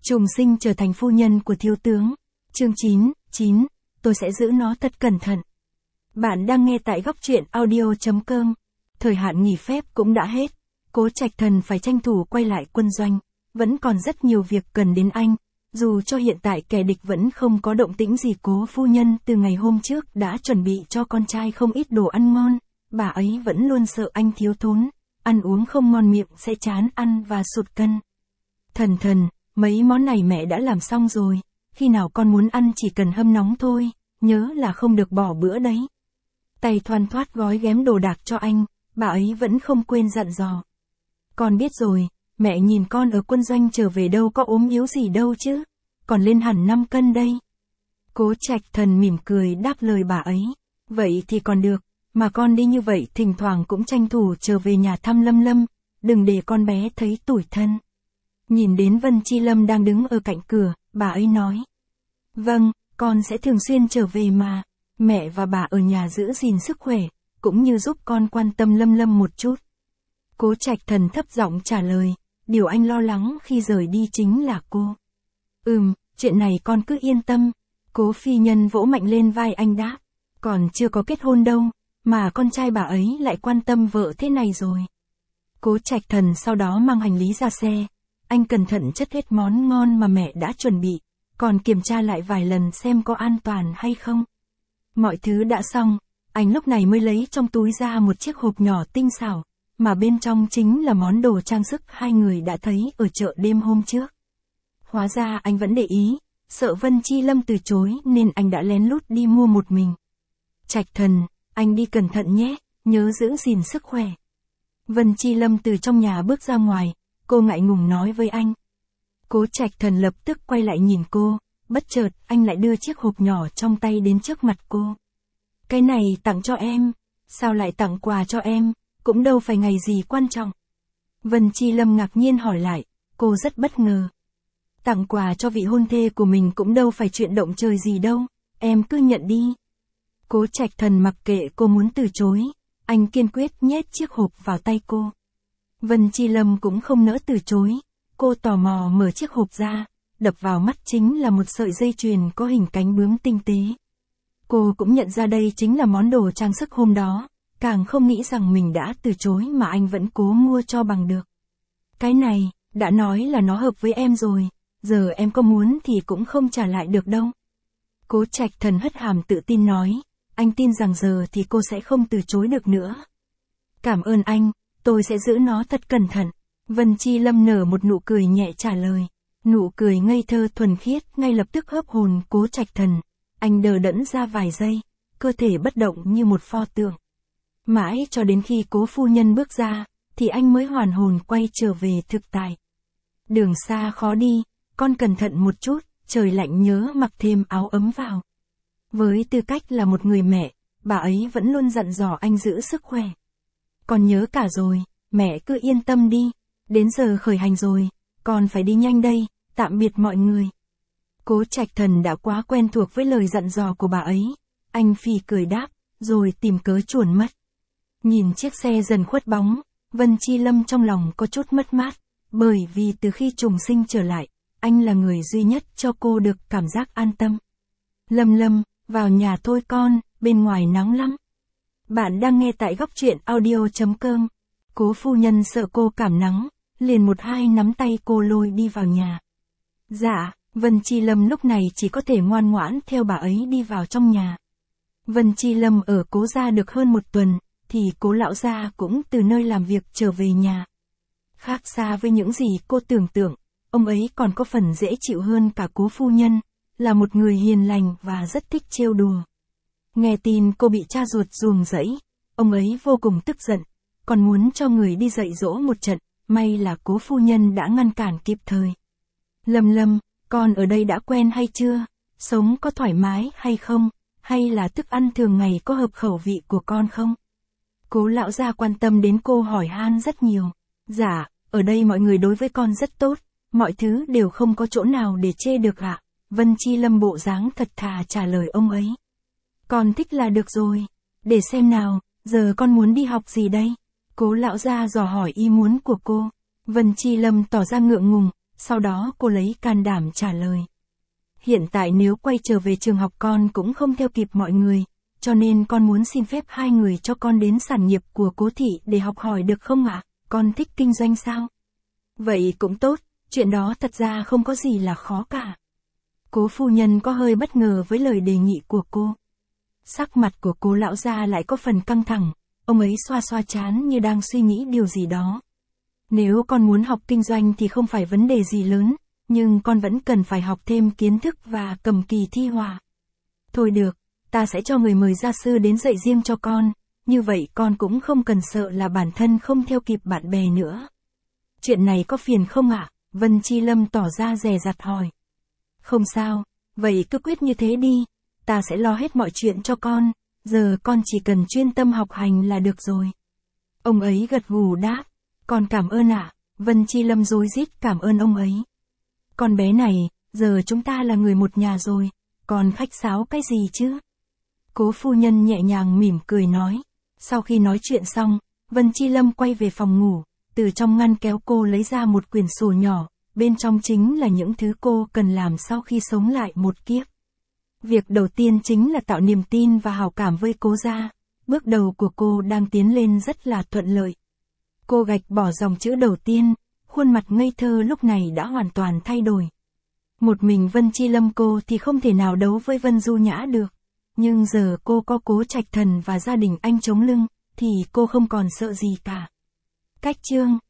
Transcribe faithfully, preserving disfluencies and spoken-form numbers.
Trùng sinh trở thành phu nhân của thiếu tướng. Chương chín, chín, tôi sẽ giữ nó thật cẩn thận. Bạn đang nghe tại góc truyện audio chấm com. Thời hạn nghỉ phép cũng đã hết. Cố Trạch Thần phải tranh thủ quay lại quân doanh. Vẫn còn rất nhiều việc cần đến anh. Dù cho hiện tại kẻ địch vẫn không có động tĩnh gì, Cố phu nhân từ ngày hôm trước đã chuẩn bị cho con trai không ít đồ ăn ngon. Bà ấy vẫn luôn sợ anh thiếu thốn, ăn uống không ngon miệng sẽ chán ăn và sụt cân. Thần thần, mấy món này mẹ đã làm xong rồi, khi nào con muốn ăn chỉ cần hâm nóng thôi, nhớ là không được bỏ bữa đấy. Tay thoăn thoắt gói ghém đồ đạc cho anh, bà ấy vẫn không quên dặn dò. Con biết rồi, mẹ nhìn con ở quân doanh trở về đâu có ốm yếu gì đâu chứ, còn lên hẳn năm cân đây. Cố Trạch Thần mỉm cười đáp lời bà ấy, vậy thì còn được, mà con đi như vậy thỉnh thoảng cũng tranh thủ trở về nhà thăm Lâm Lâm, đừng để con bé thấy tủi thân. Nhìn đến Vân Chi Lâm đang đứng ở cạnh cửa, bà ấy nói. Vâng, con sẽ thường xuyên trở về mà, mẹ và bà ở nhà giữ gìn sức khỏe, cũng như giúp con quan tâm Lâm Lâm một chút. Cố Trạch Thần thấp giọng trả lời, điều anh lo lắng khi rời đi chính là cô. Ừm, chuyện này con cứ yên tâm. Cố phi nhân vỗ mạnh lên vai anh đáp, còn chưa có kết hôn đâu, mà con trai bà ấy lại quan tâm vợ thế này rồi. Cố Trạch Thần sau đó mang hành lý ra xe, anh cẩn thận chất hết món ngon mà mẹ đã chuẩn bị, còn kiểm tra lại vài lần xem có an toàn hay không. Mọi thứ đã xong, anh lúc này mới lấy trong túi ra một chiếc hộp nhỏ tinh xảo, mà bên trong chính là món đồ trang sức hai người đã thấy ở chợ đêm hôm trước. Hóa ra anh vẫn để ý, sợ Vân Chi Lâm từ chối nên anh đã lén lút đi mua một mình. Trạch Thần, anh đi cẩn thận nhé, nhớ giữ gìn sức khỏe. Vân Chi Lâm từ trong nhà bước ra ngoài, cô ngại ngùng nói với anh. Cố Trạch Thần lập tức quay lại nhìn cô, bất chợt anh lại đưa chiếc hộp nhỏ trong tay đến trước mặt cô. Cái này tặng cho em, sao lại tặng quà cho em, cũng đâu phải ngày gì quan trọng. Vân Chi Lâm ngạc nhiên hỏi lại, cô rất bất ngờ. Tặng quà cho vị hôn thê của mình cũng đâu phải chuyện động trời gì đâu, em cứ nhận đi. Cố Trạch Thần mặc kệ cô muốn từ chối, anh kiên quyết nhét chiếc hộp vào tay cô. Vân Chi Lâm cũng không nỡ từ chối, cô tò mò mở chiếc hộp ra, đập vào mắt chính là một sợi dây chuyền có hình cánh bướm tinh tế. Cô cũng nhận ra đây chính là món đồ trang sức hôm đó, càng không nghĩ rằng mình đã từ chối mà anh vẫn cố mua cho bằng được. Cái này, đã nói là nó hợp với em rồi, giờ em có muốn thì cũng không trả lại được đâu. Cố Trạch Thần hất hàm tự tin nói, anh tin rằng giờ thì cô sẽ không từ chối được nữa. Cảm ơn anh, tôi sẽ giữ nó thật cẩn thận. Vân Chi Lâm nở một nụ cười nhẹ trả lời. Nụ cười ngây thơ thuần khiết ngay lập tức hấp hồn Cố Trạch Thần. Anh đờ đẫn ra vài giây, cơ thể bất động như một pho tượng. Mãi cho đến khi Cố phu nhân bước ra, thì anh mới hoàn hồn quay trở về thực tại. Đường xa khó đi, con cẩn thận một chút, trời lạnh nhớ mặc thêm áo ấm vào. Với tư cách là một người mẹ, bà ấy vẫn luôn dặn dò anh giữ sức khỏe. Con nhớ cả rồi, mẹ cứ yên tâm đi, đến giờ khởi hành rồi, con phải đi nhanh đây, tạm biệt mọi người. Cố Trạch Thần đã quá quen thuộc với lời dặn dò của bà ấy, anh phì cười đáp, rồi tìm cớ chuồn mất. Nhìn chiếc xe dần khuất bóng, Vân Chi Lâm trong lòng có chút mất mát, bởi vì từ khi trùng sinh trở lại, anh là người duy nhất cho cô được cảm giác an tâm. Lâm Lâm, vào nhà thôi con, bên ngoài nóng lắm. Bạn đang nghe tại góc truyện audio chấm com. Cố phu nhân sợ cô cảm nắng, liền một hai nắm tay cô lôi đi vào nhà. Dạ, Vân Chi Lâm lúc này chỉ có thể ngoan ngoãn theo bà ấy đi vào trong nhà. Vân Chi Lâm ở Cố gia được hơn một tuần, thì Cố lão gia cũng từ nơi làm việc trở về nhà. Khác xa với những gì cô tưởng tượng, ông ấy còn có phần dễ chịu hơn cả Cố phu nhân, là một người hiền lành và rất thích trêu đùa. Nghe tin cô bị cha ruột ruồng rẫy, ông ấy vô cùng tức giận, còn muốn cho người đi dạy dỗ một trận, may là Cố phu nhân đã ngăn cản kịp thời. Lâm Lâm, con ở đây đã quen hay chưa? Sống có thoải mái hay không? Hay là thức ăn thường ngày có hợp khẩu vị của con không? Cố lão gia quan tâm đến cô hỏi han rất nhiều. Dạ, ở đây mọi người đối với con rất tốt, mọi thứ đều không có chỗ nào để chê được ạ. Vân Chi Lâm bộ dáng thật thà trả lời ông ấy. Con thích là được rồi. Để xem nào, giờ con muốn đi học gì đây? Cố lão gia dò hỏi ý muốn của cô. Vân Chi Lâm tỏ ra ngượng ngùng, sau đó cô lấy can đảm trả lời. Hiện tại nếu quay trở về trường học con cũng không theo kịp mọi người, cho nên con muốn xin phép hai người cho con đến sản nghiệp của Cố thị để học hỏi được không ạ? Con thích kinh doanh sao? Vậy cũng tốt, chuyện đó thật ra không có gì là khó cả. Cố phu nhân có hơi bất ngờ với lời đề nghị của cô. Sắc mặt của Cố lão gia lại có phần căng thẳng, ông ấy xoa xoa trán như đang suy nghĩ điều gì đó. Nếu con muốn học kinh doanh thì không phải vấn đề gì lớn, nhưng con vẫn cần phải học thêm kiến thức và cầm kỳ thi họa. Thôi được, ta sẽ cho người mời gia sư đến dạy riêng cho con, như vậy con cũng không cần sợ là bản thân không theo kịp bạn bè nữa. Chuyện này có phiền không ạ? Vân Chi Lâm tỏ ra dè dặt hỏi. Không sao, vậy cứ quyết như thế đi, ta sẽ lo hết mọi chuyện cho con, giờ con chỉ cần chuyên tâm học hành là được rồi. Ông ấy gật gù đáp, con cảm ơn ạ. Vân Chi Lâm rối rít cảm ơn ông ấy. Con bé này, giờ chúng ta là người một nhà rồi, còn khách sáo cái gì chứ? Cố phu nhân nhẹ nhàng mỉm cười nói. Sau khi nói chuyện xong, Vân Chi Lâm quay về phòng ngủ, từ trong ngăn kéo cô lấy ra một quyển sổ nhỏ, bên trong chính là những thứ cô cần làm sau khi sống lại một kiếp. Việc đầu tiên chính là tạo niềm tin và hảo cảm với Cố gia, bước đầu của cô đang tiến lên rất là thuận lợi. Cô gạch bỏ dòng chữ đầu tiên, khuôn mặt ngây thơ lúc này đã hoàn toàn thay đổi. Một mình Vân Chi Lâm cô thì không thể nào đấu với Vân Du Nhã được, nhưng giờ cô có Cố Trạch Thần và gia đình anh chống lưng, thì cô không còn sợ gì cả. Cách chương